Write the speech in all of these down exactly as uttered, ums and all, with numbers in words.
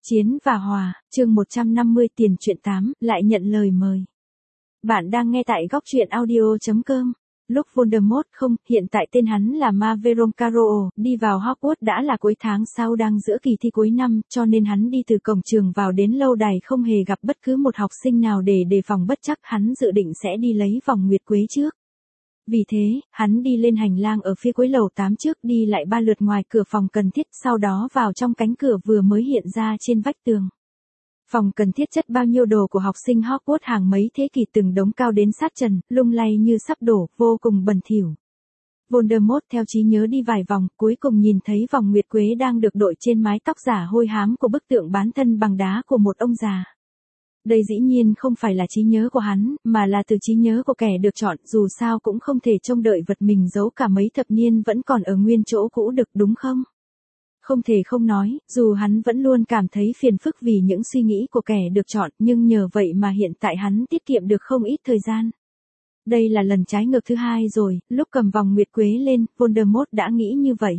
Chiến và Hòa, chương một trăm năm mươi tiền truyện tám, lại nhận lời mời. Bạn đang nghe tại góc truyện audio chấm com. Lúc Voldemort không, hiện tại tên hắn là Maveron Carroll, đi vào Hogwarts đã là cuối tháng sau đang giữa kỳ thi cuối năm, cho nên hắn đi từ cổng trường vào đến lâu đài không hề gặp bất cứ một học sinh nào để đề phòng bất trắc, hắn dự định sẽ đi lấy vòng nguyệt quế trước. Vì thế, hắn đi lên hành lang ở phía cuối lầu tám trước, đi lại ba lượt ngoài cửa phòng cần thiết, sau đó vào trong cánh cửa vừa mới hiện ra trên vách tường. Phòng cần thiết chất bao nhiêu đồ của học sinh Hogwarts hàng mấy thế kỷ, từng đống cao đến sát trần, lung lay như sắp đổ, vô cùng bẩn thỉu. Voldemort theo trí nhớ đi vài vòng, cuối cùng nhìn thấy vòng nguyệt quế đang được đội trên mái tóc giả hôi hám của bức tượng bán thân bằng đá của một ông già. Đây dĩ nhiên không phải là trí nhớ của hắn, mà là từ trí nhớ của kẻ được chọn, dù sao cũng không thể trông đợi vật mình giấu cả mấy thập niên vẫn còn ở nguyên chỗ cũ được, đúng không? Không thể không nói, dù hắn vẫn luôn cảm thấy phiền phức vì những suy nghĩ của kẻ được chọn, nhưng nhờ vậy mà hiện tại hắn tiết kiệm được không ít thời gian. Đây là lần trái ngược thứ hai rồi, lúc cầm vòng nguyệt quế lên, Voldemort đã nghĩ như vậy.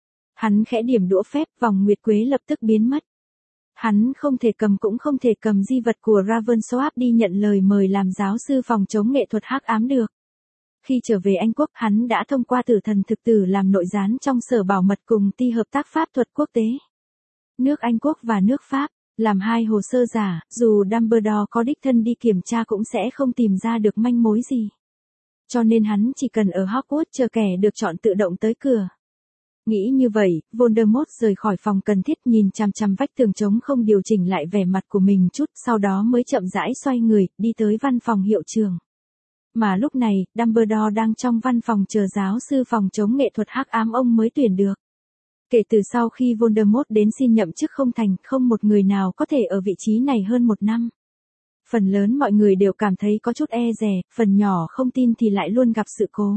Hắn khẽ điểm đũa phép, vòng nguyệt quế lập tức biến mất. Hắn không thể cầm cũng không thể cầm di vật của Ravensworth đi nhận lời mời làm giáo sư phòng chống nghệ thuật hắc ám được. Khi trở về Anh quốc, hắn đã thông qua tử thần thực tử làm nội gián trong sở bảo mật cùng ty hợp tác pháp thuật quốc tế. Nước Anh quốc và nước Pháp, làm hai hồ sơ giả, dù Dumbledore có đích thân đi kiểm tra cũng sẽ không tìm ra được manh mối gì. Cho nên hắn chỉ cần ở Hogwarts chờ kẻ được chọn tự động tới cửa. Nghĩ như vậy, Voldemort rời khỏi phòng cần thiết, nhìn chằm chằm vách tường trống không, điều chỉnh lại vẻ mặt của mình chút, sau đó mới chậm rãi xoay người, đi tới văn phòng hiệu trưởng. Mà lúc này, Dumbledore đang trong văn phòng chờ giáo sư phòng chống nghệ thuật hắc ám ông mới tuyển được. Kể từ sau khi Voldemort đến xin nhậm chức không thành, không một người nào có thể ở vị trí này hơn một năm. Phần lớn mọi người đều cảm thấy có chút e dè, phần nhỏ không tin thì lại luôn gặp sự cố.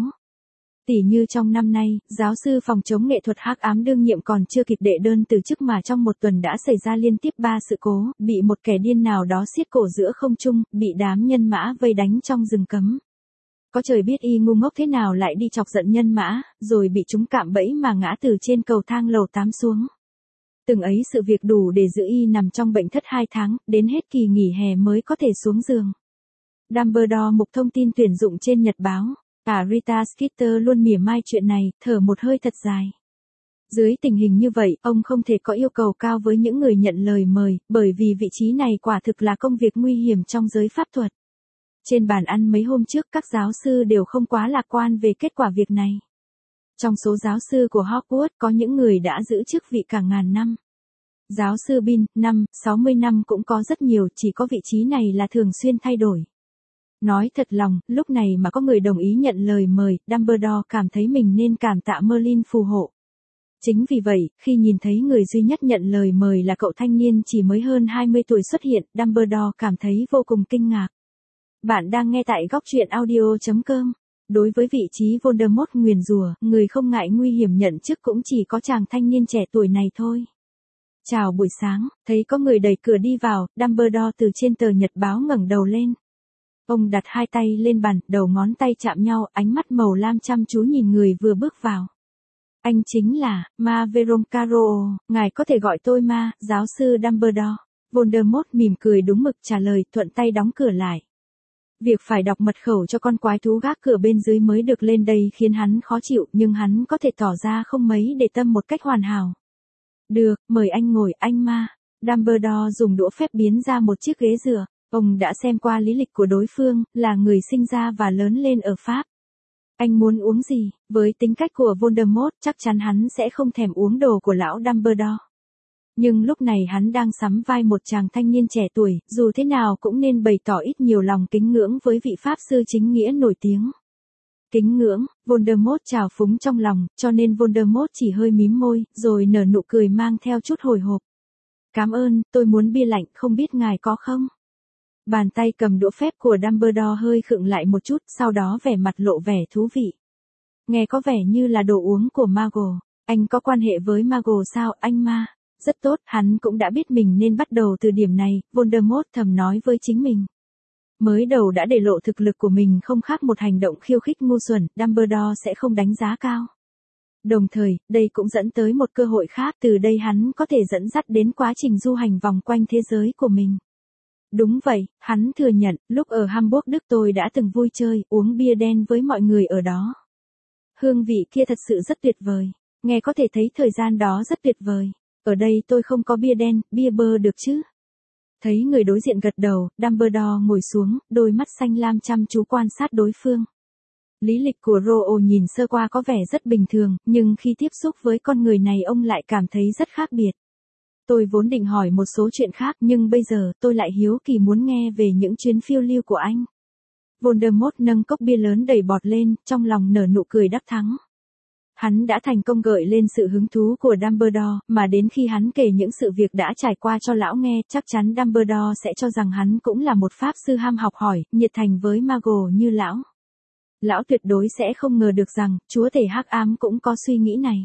Tỉ như trong năm nay, giáo sư phòng chống nghệ thuật hắc ám đương nhiệm còn chưa kịp đệ đơn từ chức mà trong một tuần đã xảy ra liên tiếp ba sự cố, bị một kẻ điên nào đó siết cổ giữa không trung, bị đám nhân mã vây đánh trong rừng cấm. Có trời biết y ngu ngốc thế nào lại đi chọc giận nhân mã, rồi bị chúng cạm bẫy mà ngã từ trên cầu thang lầu tám xuống. Từng ấy sự việc đủ để giữ y nằm trong bệnh thất hai tháng, đến hết kỳ nghỉ hè mới có thể xuống giường. Dumbledore mục thông tin tuyển dụng trên nhật báo. Cả Rita Skeeter luôn mỉa mai chuyện này, thở một hơi thật dài. Dưới tình hình như vậy, ông không thể có yêu cầu cao với những người nhận lời mời, bởi vì vị trí này quả thực là công việc nguy hiểm trong giới pháp thuật. Trên bàn ăn mấy hôm trước, các giáo sư đều không quá lạc quan về kết quả việc này. Trong số giáo sư của Hogwarts có những người đã giữ chức vị cả ngàn năm. Giáo sư Bin, năm, sáu mươi năm cũng có rất nhiều, chỉ có vị trí này là thường xuyên thay đổi. Nói thật lòng, lúc này mà có người đồng ý nhận lời mời, Dumbledore cảm thấy mình nên cảm tạ Merlin phù hộ. Chính vì vậy, khi nhìn thấy người duy nhất nhận lời mời là cậu thanh niên chỉ mới hơn hai mươi tuổi xuất hiện, Dumbledore cảm thấy vô cùng kinh ngạc. Bạn đang nghe tại góc truyện audio chấm com. Đối với vị trí Voldemort nguyền rủa, người không ngại nguy hiểm nhận chức cũng chỉ có chàng thanh niên trẻ tuổi này thôi. Chào buổi sáng, thấy có người đẩy cửa đi vào, Dumbledore từ trên tờ nhật báo ngẩng đầu lên. Ông đặt hai tay lên bàn, đầu ngón tay chạm nhau, ánh mắt màu lam chăm chú nhìn người vừa bước vào. Anh chính là Maveron Carroll, ngài có thể gọi tôi Ma, giáo sư Dumbledore. Voldemort mỉm cười đúng mực trả lời, thuận tay đóng cửa lại. Việc phải đọc mật khẩu cho con quái thú gác cửa bên dưới mới được lên đây khiến hắn khó chịu, nhưng hắn có thể tỏ ra không mấy để tâm một cách hoàn hảo. Được, mời anh ngồi, anh Ma. Dumbledore dùng đũa phép biến ra một chiếc ghế dựa. Ông đã xem qua lý lịch của đối phương, là người sinh ra và lớn lên ở Pháp. Anh muốn uống gì? Với tính cách của Voldemort, chắc chắn hắn sẽ không thèm uống đồ của lão Dumbledore. Nhưng lúc này hắn đang sắm vai một chàng thanh niên trẻ tuổi, dù thế nào cũng nên bày tỏ ít nhiều lòng kính ngưỡng với vị Pháp sư chính nghĩa nổi tiếng. Kính ngưỡng, Voldemort trào phúng trong lòng, cho nên Voldemort chỉ hơi mím môi, rồi nở nụ cười mang theo chút hồi hộp. Cảm ơn, tôi muốn bia lạnh, không biết ngài có không? Bàn tay cầm đũa phép của Dumbledore hơi khựng lại một chút, sau đó vẻ mặt lộ vẻ thú vị. Nghe có vẻ như là đồ uống của Maggle. Anh có quan hệ với Maggle sao, anh Ma? Rất tốt, hắn cũng đã biết mình nên bắt đầu từ điểm này, Voldemort thầm nói với chính mình. Mới đầu đã để lộ thực lực của mình không khác một hành động khiêu khích ngu xuẩn, Dumbledore sẽ không đánh giá cao. Đồng thời, đây cũng dẫn tới một cơ hội khác, từ đây hắn có thể dẫn dắt đến quá trình du hành vòng quanh thế giới của mình. Đúng vậy, hắn thừa nhận, lúc ở Hamburg Đức tôi đã từng vui chơi, uống bia đen với mọi người ở đó. Hương vị kia thật sự rất tuyệt vời. Nghe có thể thấy thời gian đó rất tuyệt vời. Ở đây tôi không có bia đen, bia bơ được chứ? Thấy người đối diện gật đầu, Dumbledore ngồi xuống, đôi mắt xanh lam chăm chú quan sát đối phương. Lý lịch của Ro nhìn sơ qua có vẻ rất bình thường, nhưng khi tiếp xúc với con người này ông lại cảm thấy rất khác biệt. Tôi vốn định hỏi một số chuyện khác, nhưng bây giờ tôi lại hiếu kỳ muốn nghe về những chuyến phiêu lưu của anh. Voldemort nâng cốc bia lớn đầy bọt lên, trong lòng nở nụ cười đắc thắng. Hắn đã thành công gợi lên sự hứng thú của Dumbledore, mà đến khi hắn kể những sự việc đã trải qua cho lão nghe, chắc chắn Dumbledore sẽ cho rằng hắn cũng là một pháp sư ham học hỏi, nhiệt thành với Muggle như lão. Lão tuyệt đối sẽ không ngờ được rằng, chúa tể hắc ám cũng có suy nghĩ này.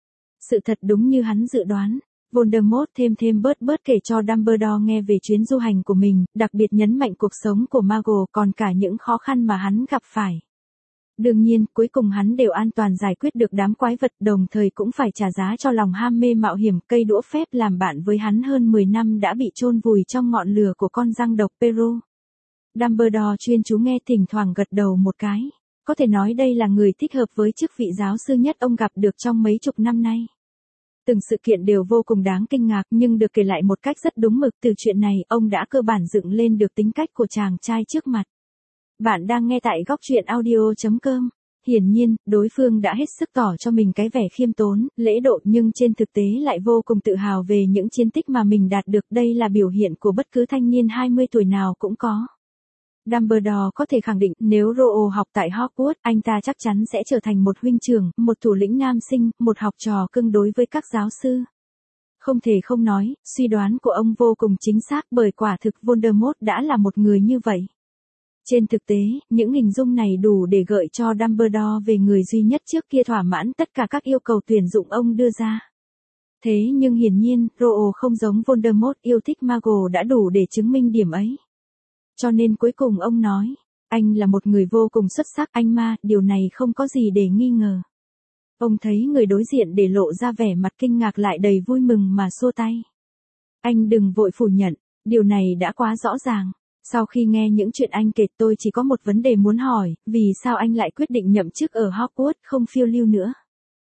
Sự thật đúng như hắn dự đoán. Voldemort thêm thêm bớt bớt kể cho Dumbledore nghe về chuyến du hành của mình, đặc biệt nhấn mạnh cuộc sống của Muggle còn cả những khó khăn mà hắn gặp phải. Đương nhiên, cuối cùng hắn đều an toàn giải quyết được đám quái vật, đồng thời cũng phải trả giá cho lòng ham mê mạo hiểm. Cây đũa phép làm bạn với hắn hơn mười năm đã bị chôn vùi trong ngọn lửa của con răng độc Pero. Dumbledore chuyên chú nghe, thỉnh thoảng gật đầu một cái. Có thể nói đây là người thích hợp với chức vị giáo sư nhất ông gặp được trong mấy chục năm nay. Từng sự kiện đều vô cùng đáng kinh ngạc nhưng được kể lại một cách rất đúng mực. Từ chuyện này, ông đã cơ bản dựng lên được tính cách của chàng trai trước mặt. Bạn đang nghe tại góc truyện audio chấm com. Hiển nhiên, đối phương đã hết sức tỏ cho mình cái vẻ khiêm tốn, lễ độ nhưng trên thực tế lại vô cùng tự hào về những chiến tích mà mình đạt được. Đây là biểu hiện của bất cứ thanh niên hai mươi tuổi nào cũng có. Dumbledore có thể khẳng định nếu Ro học tại Hogwarts, anh ta chắc chắn sẽ trở thành một huynh trưởng, một thủ lĩnh nam sinh, một học trò cưng đối với các giáo sư. Không thể không nói, suy đoán của ông vô cùng chính xác bởi quả thực Voldemort đã là một người như vậy. Trên thực tế, những hình dung này đủ để gợi cho Dumbledore về người duy nhất trước kia thỏa mãn tất cả các yêu cầu tuyển dụng ông đưa ra. Thế nhưng hiển nhiên, Ro không giống Voldemort yêu thích Muggle đã đủ để chứng minh điểm ấy. Cho nên cuối cùng ông nói, anh là một người vô cùng xuất sắc anh ma, điều này không có gì để nghi ngờ. Ông thấy người đối diện để lộ ra vẻ mặt kinh ngạc lại đầy vui mừng mà xua tay. Anh đừng vội phủ nhận, điều này đã quá rõ ràng. Sau khi nghe những chuyện anh kể tôi chỉ có một vấn đề muốn hỏi, vì sao anh lại quyết định nhậm chức ở Hogwarts không phiêu lưu nữa?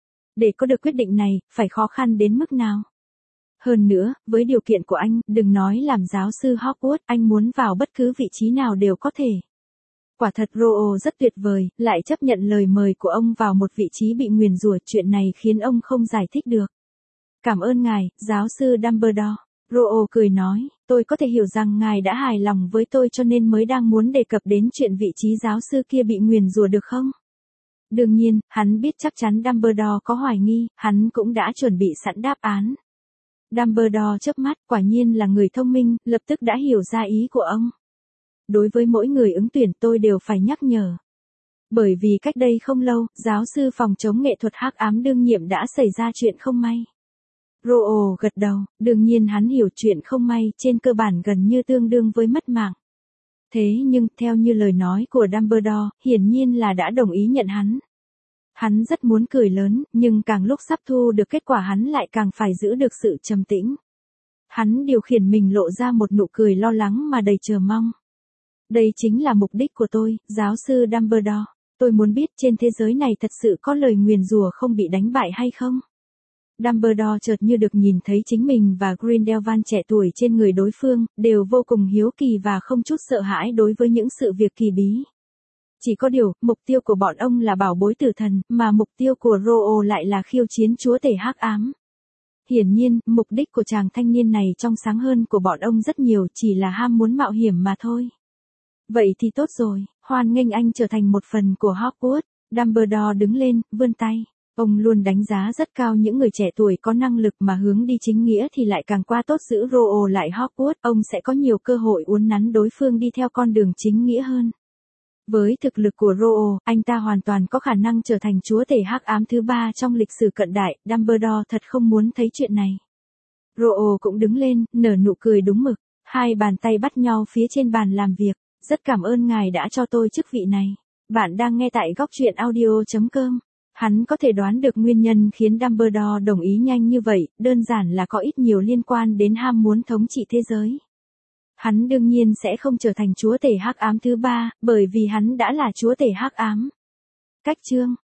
Để có được quyết định này, phải khó khăn đến mức nào? Hơn nữa, với điều kiện của anh, đừng nói làm giáo sư Hogwarts, anh muốn vào bất cứ vị trí nào đều có thể. Quả thật Ro rất tuyệt vời, lại chấp nhận lời mời của ông vào một vị trí bị nguyền rủa, chuyện này khiến ông không giải thích được. Cảm ơn ngài, giáo sư Dumbledore. Ro cười nói, tôi có thể hiểu rằng ngài đã hài lòng với tôi cho nên mới đang muốn đề cập đến chuyện vị trí giáo sư kia bị nguyền rủa được không? Đương nhiên, hắn biết chắc chắn Dumbledore có hoài nghi, hắn cũng đã chuẩn bị sẵn đáp án. Dumbledore chớp mắt, quả nhiên là người thông minh, lập tức đã hiểu ra ý của ông. Đối với mỗi người ứng tuyển tôi đều phải nhắc nhở. Bởi vì cách đây không lâu, giáo sư phòng chống nghệ thuật hắc ám đương nhiệm đã xảy ra chuyện không may. Ro gật đầu, đương nhiên hắn hiểu chuyện không may trên cơ bản gần như tương đương với mất mạng. Thế nhưng, theo như lời nói của Dumbledore, hiển nhiên là đã đồng ý nhận hắn. Hắn rất muốn cười lớn, nhưng càng lúc sắp thu được kết quả hắn lại càng phải giữ được sự trầm tĩnh. Hắn điều khiển mình lộ ra một nụ cười lo lắng mà đầy chờ mong. Đây chính là mục đích của tôi, giáo sư Dumbledore. Tôi muốn biết trên thế giới này thật sự có lời nguyền rủa không bị đánh bại hay không? Dumbledore chợt như được nhìn thấy chính mình và Grindelwald trẻ tuổi trên người đối phương, đều vô cùng hiếu kỳ và không chút sợ hãi đối với những sự việc kỳ bí. Chỉ có điều, mục tiêu của bọn ông là bảo bối tử thần, mà mục tiêu của Ro lại là khiêu chiến chúa tể hắc ám. Hiển nhiên, mục đích của chàng thanh niên này trong sáng hơn của bọn ông rất nhiều, chỉ là ham muốn mạo hiểm mà thôi. Vậy thì tốt rồi, hoan nghênh anh trở thành một phần của Hogwarts. Dumbledore đứng lên, vươn tay. Ông luôn đánh giá rất cao những người trẻ tuổi có năng lực mà hướng đi chính nghĩa thì lại càng qua tốt giữ Ro lại Hogwarts, ông sẽ có nhiều cơ hội uốn nắn đối phương đi theo con đường chính nghĩa hơn. Với thực lực của Ro, anh ta hoàn toàn có khả năng trở thành chúa tể hắc ám thứ ba trong lịch sử cận đại, Dumbledore thật không muốn thấy chuyện này. Ro cũng đứng lên, nở nụ cười đúng mực, hai bàn tay bắt nhau phía trên bàn làm việc, rất cảm ơn ngài đã cho tôi chức vị này. Bạn đang nghe tại góc truyện audio chấm com. Hắn có thể đoán được nguyên nhân khiến Dumbledore đồng ý nhanh như vậy, đơn giản là có ít nhiều liên quan đến ham muốn thống trị thế giới. Hắn đương nhiên sẽ không trở thành chúa tể hắc ám thứ ba, bởi vì hắn đã là chúa tể hắc ám. Cách chương